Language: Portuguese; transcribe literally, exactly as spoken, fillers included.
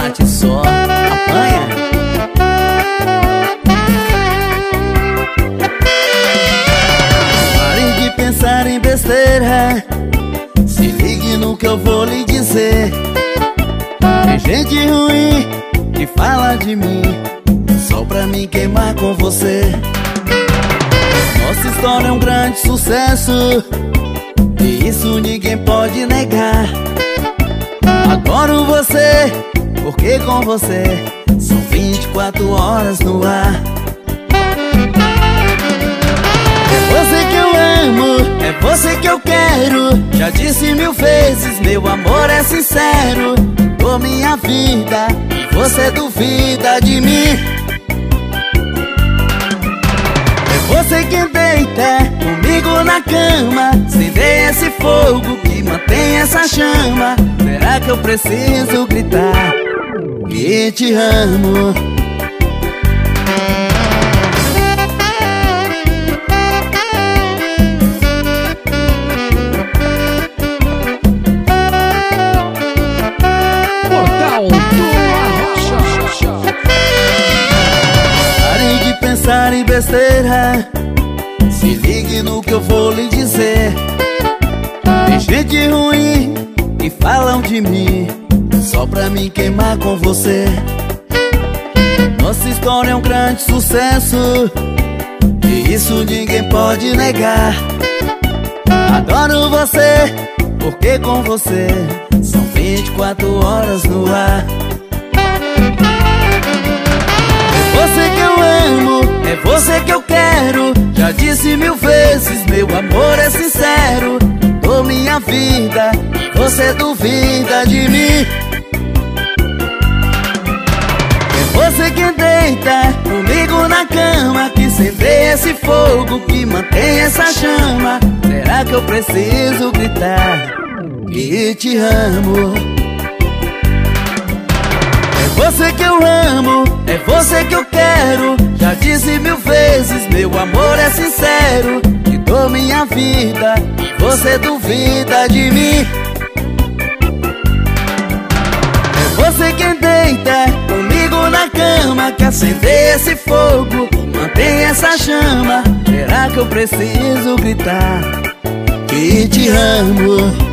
bate só, apanha. Pare de pensar em besteira, se ligue no que eu vou lhe dizer. Tem gente ruim que fala de mim só pra me queimar com você. Nossa história é um grande sucesso e isso ninguém pode negar. Adoro você, porque com você são vinte e quatro horas no ar. É você que eu amo, é você que eu quero. Já disse mil vezes, meu amor é sincero. Dou minha vida e você duvida de mim. É você quem deita comigo na cama, acender esse fogo que mantém essa chama. Será que eu preciso gritar que te amo? Portal do Arrocha. Pare de pensar em besteira, se ligue no que eu vou lhe dizer. Tem gente ruim que falam de mim só pra me queimar com você. Nossa história é um grande sucesso e isso ninguém pode negar. Adoro você, porque com você são vinte e quatro horas no ar. É você que eu amo, é você que eu quero. Já disse mil vezes, meu amor é sincero. Dou minha vida e você duvida de mim. É você quem deita comigo na cama, que incendeia esse fogo, que mantém essa chama. Será que eu preciso gritar que te amo? É você que eu amo, é você que eu quero. Já disse mil vezes, meu amor é sincero. Te dou minha vida e você duvida de mim. É você quem deita comigo na cama, que acender esse fogo, mantém essa chama. Será que eu preciso gritar que te amo?